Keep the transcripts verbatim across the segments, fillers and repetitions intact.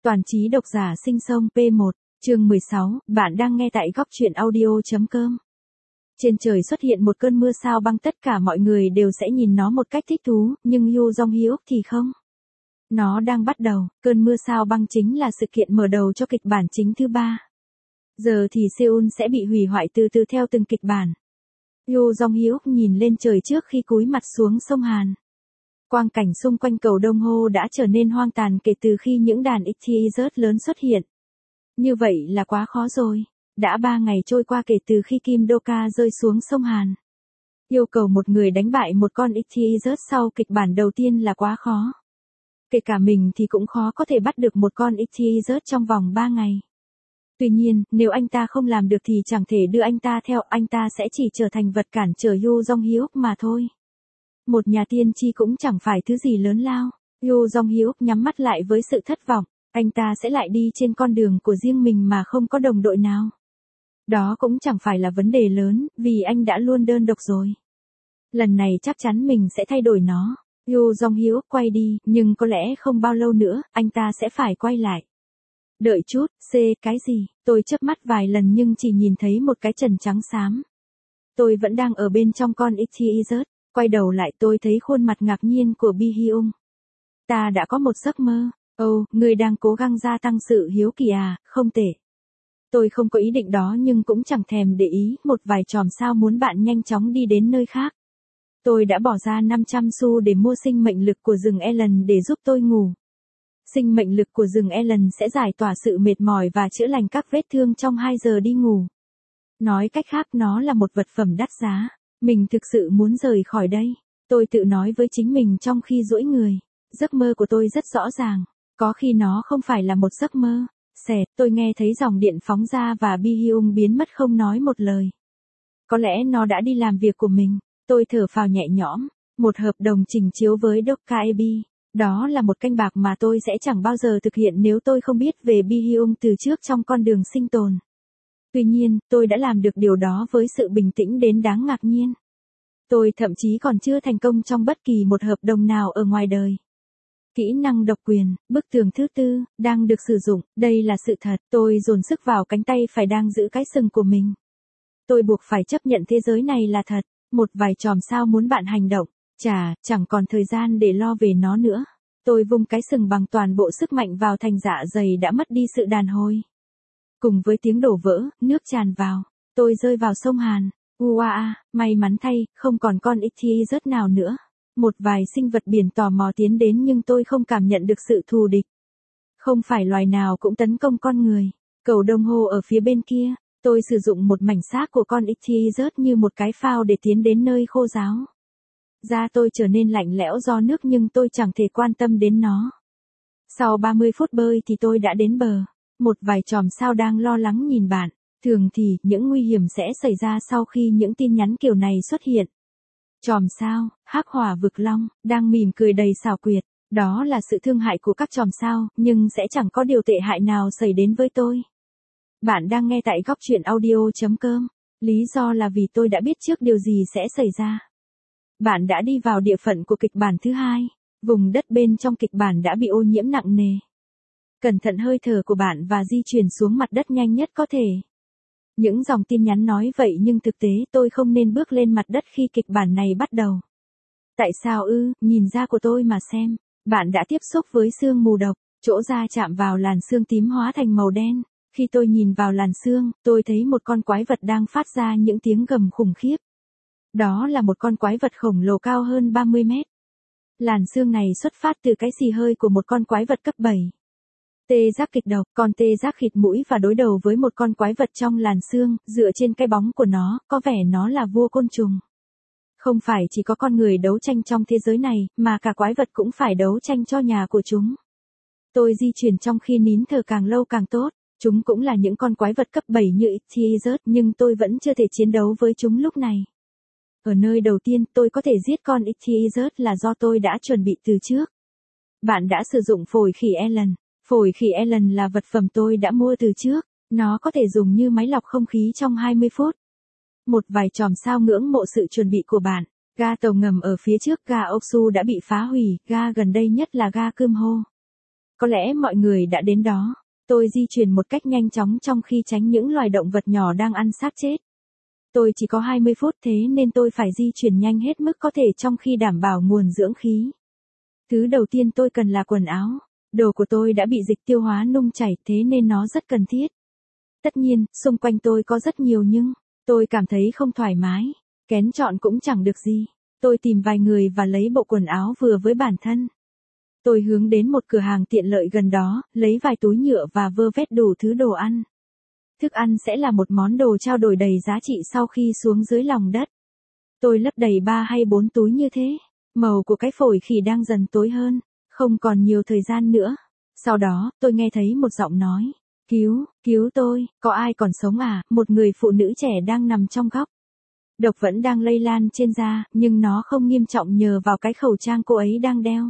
Toàn trí độc giả sinh sông pê một, chương mười sáu, bạn đang nghe tại góc truyện audio.com. Trên trời xuất hiện một cơn mưa sao băng, tất cả mọi người đều sẽ nhìn nó một cách thích thú, nhưng Yoo Jong Hyuk thì không. Nó đang bắt đầu, cơn mưa sao băng chính là sự kiện mở đầu cho kịch bản chính thứ ba. Giờ thì Seoul sẽ bị hủy hoại từ từ theo từng kịch bản. Yoo Jong Hyuk nhìn lên trời trước khi cúi mặt xuống sông Hàn. Quang cảnh xung quanh cầu Đông Ho đã trở nên hoang tàn kể từ khi những đàn ích ti rất lớn xuất hiện. Như vậy là quá khó rồi. Đã ba ngày trôi qua kể từ khi Kim Do-ka rơi xuống sông Hàn. Yêu cầu một người đánh bại một con ích ti rất sau kịch bản đầu tiên là quá khó. Kể cả mình thì cũng khó có thể bắt được một con ích ti rất trong vòng ba ngày. Tuy nhiên, nếu anh ta không làm được thì chẳng thể đưa anh ta theo, anh ta sẽ chỉ trở thành vật cản trở Yoo Jong Hyuk mà thôi. Một nhà tiên tri cũng chẳng phải thứ gì lớn lao. Yoo Jong Hyuk nhắm mắt lại với sự thất vọng, anh ta sẽ lại đi trên con đường của riêng mình mà không có đồng đội nào. Đó cũng chẳng phải là vấn đề lớn, vì anh đã luôn đơn độc rồi. Lần này chắc chắn mình sẽ thay đổi nó. Yoo Jong Hyuk quay đi, nhưng có lẽ không bao lâu nữa, anh ta sẽ phải quay lại. Đợi chút, C, cái gì? Tôi chớp mắt vài lần nhưng chỉ nhìn thấy một cái trần trắng xám. Tôi vẫn đang ở bên trong con ích ti rớt. Quay đầu lại tôi thấy khuôn mặt ngạc nhiên của Bi Hyung. Ta đã có một giấc mơ. Ồ, oh, ngươi đang cố gắng gia tăng sự hiếu kỳ à, không tệ. Tôi không có ý định đó nhưng cũng chẳng thèm để ý, một vài chòm sao muốn bạn nhanh chóng đi đến nơi khác. Tôi đã bỏ ra năm trăm xu để mua sinh mệnh lực của rừng Ellen để giúp tôi ngủ. Sinh mệnh lực của rừng Ellen sẽ giải tỏa sự mệt mỏi và chữa lành các vết thương trong hai giờ đi ngủ. Nói cách khác, nó là một vật phẩm đắt giá. Mình thực sự muốn rời khỏi đây. Tôi tự nói với chính mình trong khi duỗi người. Giấc mơ của tôi rất rõ ràng. Có khi nó không phải là một giấc mơ. Xẹt, tôi nghe thấy dòng điện phóng ra và Bi Hyung biến mất không nói một lời. Có lẽ nó đã đi làm việc của mình. Tôi thở phào nhẹ nhõm. Một hợp đồng trình chiếu với Dokka Ebi. Đó là một canh bạc mà tôi sẽ chẳng bao giờ thực hiện nếu tôi không biết về Bi Hyung từ trước trong con đường sinh tồn. Tuy nhiên, tôi đã làm được điều đó với sự bình tĩnh đến đáng ngạc nhiên. Tôi thậm chí còn chưa thành công trong bất kỳ một hợp đồng nào ở ngoài đời. Kỹ năng độc quyền, bức tường thứ tư, đang được sử dụng, đây là sự thật. Tôi dồn sức vào cánh tay phải đang giữ cái sừng của mình. Tôi buộc phải chấp nhận thế giới này là thật. Một vài chòm sao muốn bạn hành động. Chà, chẳng còn thời gian để lo về nó nữa. Tôi vung cái sừng bằng toàn bộ sức mạnh vào thành dạ dày đã mất đi sự đàn hồi. Cùng với tiếng đổ vỡ, nước tràn vào. Tôi rơi vào sông Hàn. Uaa, may mắn thay, không còn con ích ti rớt nào nữa. Một vài sinh vật biển tò mò tiến đến nhưng tôi không cảm nhận được sự thù địch. Không phải loài nào cũng tấn công con người. Cầu Đông Ho ở phía bên kia, tôi sử dụng một mảnh xác của con ích ti rớt như một cái phao để tiến đến nơi khô ráo. Da tôi trở nên lạnh lẽo do nước nhưng tôi chẳng thể quan tâm đến nó. Sau ba mươi phút bơi thì tôi đã đến bờ. Một vài chòm sao đang lo lắng nhìn bạn. Thường thì, những nguy hiểm sẽ xảy ra sau khi những tin nhắn kiểu này xuất hiện. Chòm sao, hắc hỏa vực long, đang mỉm cười đầy xảo quyệt. Đó là sự thương hại của các chòm sao, nhưng sẽ chẳng có điều tệ hại nào xảy đến với tôi. Bạn đang nghe tại góc truyện audio.com. Lý do là vì tôi đã biết trước điều gì sẽ xảy ra. Bạn đã đi vào địa phận của kịch bản thứ hai. Vùng đất bên trong kịch bản đã bị ô nhiễm nặng nề. Cẩn thận hơi thở của bạn và di chuyển xuống mặt đất nhanh nhất có thể. Những dòng tin nhắn nói vậy nhưng thực tế tôi không nên bước lên mặt đất khi kịch bản này bắt đầu. Tại sao ư, nhìn da của tôi mà xem. Bạn đã tiếp xúc với sương mù độc, chỗ da chạm vào làn sương tím hóa thành màu đen. Khi tôi nhìn vào làn sương, tôi thấy một con quái vật đang phát ra những tiếng gầm khủng khiếp. Đó là một con quái vật khổng lồ cao hơn ba mươi mét. Làn sương này xuất phát từ cái xì hơi của một con quái vật cấp bảy. Tê giác kịch độc, con tê giác khịt mũi và đối đầu với một con quái vật trong làn sương, dựa trên cái bóng của nó, có vẻ nó là vua côn trùng. Không phải chỉ có con người đấu tranh trong thế giới này, mà cả quái vật cũng phải đấu tranh cho nhà của chúng. Tôi di chuyển trong khi nín thở càng lâu càng tốt, chúng cũng là những con quái vật cấp bảy như ích ti rớt nhưng tôi vẫn chưa thể chiến đấu với chúng lúc này. Ở nơi đầu tiên tôi có thể giết con ích ti rớt là do tôi đã chuẩn bị từ trước. Bạn đã sử dụng phổi khỉ Ellen. Phổi khỉ Ellen là vật phẩm tôi đã mua từ trước, nó có thể dùng như máy lọc không khí trong hai mươi phút. Một vài chòm sao ngưỡng mộ sự chuẩn bị của bạn. Ga tàu ngầm ở phía trước ga Oksu đã bị phá hủy, ga gần đây nhất là ga Kumho. Có lẽ mọi người đã đến đó. Tôi di chuyển một cách nhanh chóng trong khi tránh những loài động vật nhỏ đang ăn xác chết. Tôi chỉ có hai mươi phút thế nên tôi phải di chuyển nhanh hết mức có thể trong khi đảm bảo nguồn dưỡng khí. Thứ đầu tiên tôi cần là quần áo. Đồ của tôi đã bị dịch tiêu hóa nung chảy thế nên nó rất cần thiết. Tất nhiên, xung quanh tôi có rất nhiều nhưng tôi cảm thấy không thoải mái. Kén chọn cũng chẳng được gì. Tôi tìm vài người và lấy bộ quần áo vừa với bản thân. Tôi hướng đến một cửa hàng tiện lợi gần đó, lấy vài túi nhựa và vơ vét đủ thứ đồ ăn. Thức ăn sẽ là một món đồ trao đổi đầy giá trị sau khi xuống dưới lòng đất. Tôi lấp đầy ba hay bốn túi như thế. Màu của cái phổi khỉ đang dần tối hơn, không còn nhiều thời gian nữa. Sau đó, tôi nghe thấy một giọng nói. Cứu, cứu tôi, có ai còn sống à? Một người phụ nữ trẻ đang nằm trong góc. Độc vẫn đang lây lan trên da, nhưng nó không nghiêm trọng nhờ vào cái khẩu trang cô ấy đang đeo.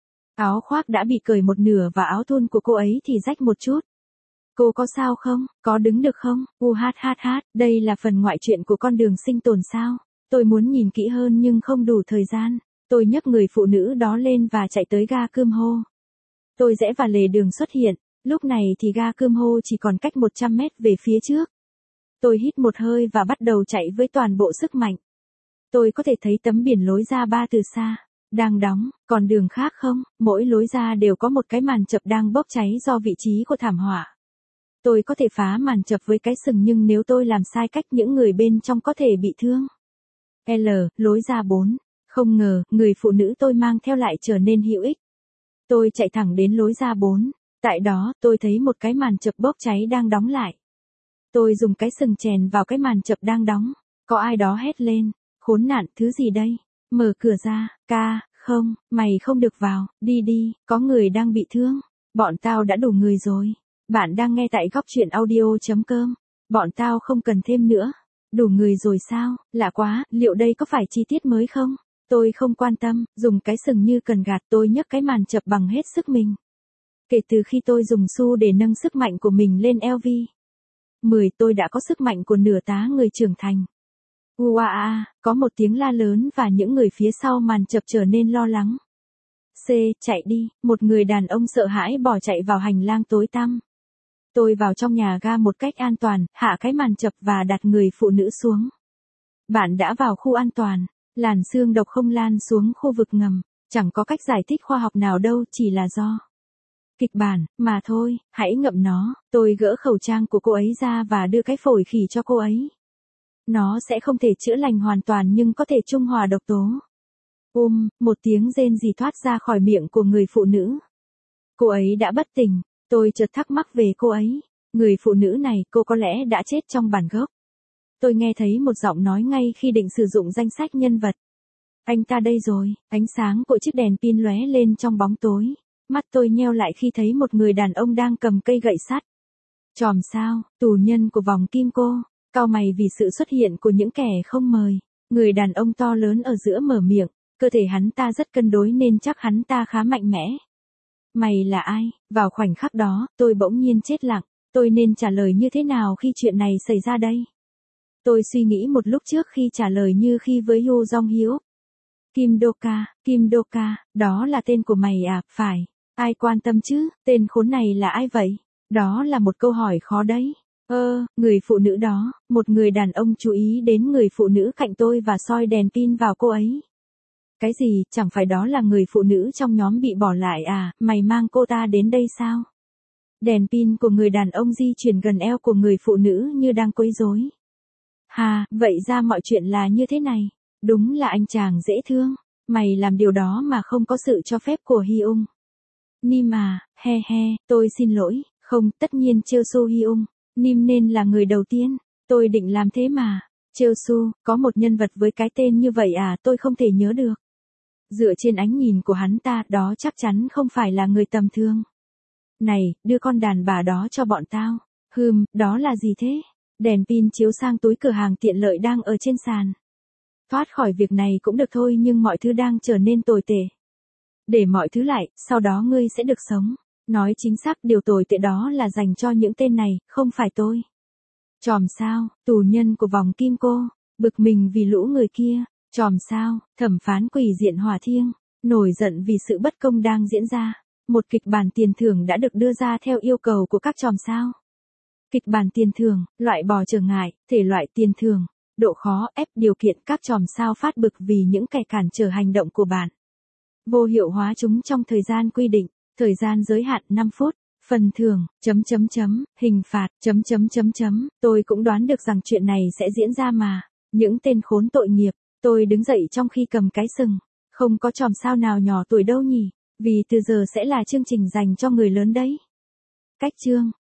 Áo khoác đã bị cởi một nửa và áo thun của cô ấy thì rách một chút. Cô có sao không? Có đứng được không? UHHH, đây là phần ngoại truyện của con đường sinh tồn sao? Tôi muốn nhìn kỹ hơn nhưng không đủ thời gian. Tôi nhấc người phụ nữ đó lên và chạy tới ga Cơm Hô. Tôi rẽ vào lề đường xuất hiện, lúc này thì ga Cơm Hô chỉ còn cách một trăm mét về phía trước. Tôi hít một hơi và bắt đầu chạy với toàn bộ sức mạnh. Tôi có thể thấy tấm biển lối ra ba từ xa. Đang đóng, còn đường khác không? Mỗi lối ra đều có một cái màn chập đang bốc cháy do vị trí của thảm họa. Tôi có thể phá màn chập với cái sừng nhưng nếu tôi làm sai cách những người bên trong có thể bị thương. L, lối ra bốn. Không ngờ, người phụ nữ tôi mang theo lại trở nên hữu ích. Tôi chạy thẳng đến lối ra bốn. Tại đó, tôi thấy một cái màn chập bốc cháy đang đóng lại. Tôi dùng cái sừng chèn vào cái màn chập đang đóng. Có ai đó hét lên. Khốn nạn, thứ gì đây? Mở cửa ra, ca, không, mày không được vào, đi đi, có người đang bị thương. Bọn tao đã đủ người rồi. Bạn đang nghe tại góc truyện audio chấm com. Bọn tao không cần thêm nữa. Đủ người rồi sao? Lạ quá, liệu đây có phải chi tiết mới không? Tôi không quan tâm, dùng cái sừng như cần gạt tôi nhấc cái màn chập bằng hết sức mình. Kể từ khi tôi dùng xu để nâng sức mạnh của mình lên L V mười tôi đã có sức mạnh của nửa tá người trưởng thành. Uaa, có một tiếng la lớn và những người phía sau màn chập trở nên lo lắng. C, chạy đi, một người đàn ông sợ hãi bỏ chạy vào hành lang tối tăm. Tôi vào trong nhà ga một cách an toàn, hạ cái màn chập và đặt người phụ nữ xuống. Bạn đã vào khu an toàn, làn xương độc không lan xuống khu vực ngầm, chẳng có cách giải thích khoa học nào đâu, chỉ là do kịch bản, mà thôi, hãy ngậm nó. Tôi gỡ khẩu trang của cô ấy ra và đưa cái phổi khỉ cho cô ấy. Nó sẽ không thể chữa lành hoàn toàn nhưng có thể trung hòa độc tố. Um, một tiếng rên rỉ thoát ra khỏi miệng của người phụ nữ. Cô ấy đã bất tỉnh, tôi chợt thắc mắc về cô ấy. Người phụ nữ này, cô có lẽ đã chết trong bản gốc. Tôi nghe thấy một giọng nói ngay khi định sử dụng danh sách nhân vật. Anh ta đây rồi, ánh sáng của chiếc đèn pin lóe lên trong bóng tối. Mắt tôi nheo lại khi thấy một người đàn ông đang cầm cây gậy sắt. Chòm sao, tù nhân của vòng kim cô. Cau mày vì sự xuất hiện của những kẻ không mời. Người đàn ông to lớn ở giữa mở miệng, cơ thể hắn ta rất cân đối nên chắc hắn ta khá mạnh mẽ. Mày là ai? Vào khoảnh khắc đó, tôi bỗng nhiên chết lặng, tôi nên trả lời như thế nào khi chuyện này xảy ra đây? Tôi suy nghĩ một lúc trước khi trả lời như khi với Yoo Jong Hyuk. Kim Do-ka, Kim Do-ka, đó là tên của mày à? Phải, ai quan tâm chứ, tên khốn này là ai vậy? Đó là một câu hỏi khó đấy. Ơ, người phụ nữ đó, một người đàn ông chú ý đến người phụ nữ cạnh tôi và soi đèn pin vào cô ấy. Cái gì, chẳng phải đó là người phụ nữ trong nhóm bị bỏ lại à, mày mang cô ta đến đây sao? Đèn pin của người đàn ông di chuyển gần eo của người phụ nữ như đang quấy rối. Hà, vậy ra mọi chuyện là như thế này. Đúng là anh chàng dễ thương. Mày làm điều đó mà không có sự cho phép của Hyung. Nim à, he he, tôi xin lỗi, không, tất nhiên Cheolsu Hyung. Nim nên là người đầu tiên. Tôi định làm thế mà. Cheolsu, có một nhân vật với cái tên như vậy à, tôi không thể nhớ được. Dựa trên ánh nhìn của hắn ta, đó chắc chắn không phải là người tầm thường. Này, đưa con đàn bà đó cho bọn tao. Hừm, đó là gì thế? Đèn pin chiếu sang túi cửa hàng tiện lợi đang ở trên sàn. Thoát khỏi việc này cũng được thôi nhưng mọi thứ đang trở nên tồi tệ. Để mọi thứ lại, sau đó ngươi sẽ được sống. Nói chính xác điều tồi tệ đó là dành cho những tên này, không phải tôi. Chòm sao, tù nhân của vòng kim cô, bực mình vì lũ người kia. Chòm sao, thẩm phán quỷ diện hỏa thiêng, nổi giận vì sự bất công đang diễn ra. một kịch bản tiền thưởng đã được đưa ra theo yêu cầu của các chòm sao. Kịch bản tiền thưởng, loại bỏ trở ngại, thể loại tiền thưởng, độ khó, ép điều kiện các chòm sao phát bực vì những kẻ cản trở hành động của bạn. Vô hiệu hóa chúng trong thời gian quy định, thời gian giới hạn năm phút, phần thưởng, chấm chấm chấm, hình phạt, chấm chấm chấm chấm, tôi cũng đoán được rằng chuyện này sẽ diễn ra mà. Những tên khốn tội nghiệp, tôi đứng dậy trong khi cầm cái sừng. Không có chòm sao nào nhỏ tuổi đâu nhỉ, vì từ giờ sẽ là chương trình dành cho người lớn đấy. Cách chương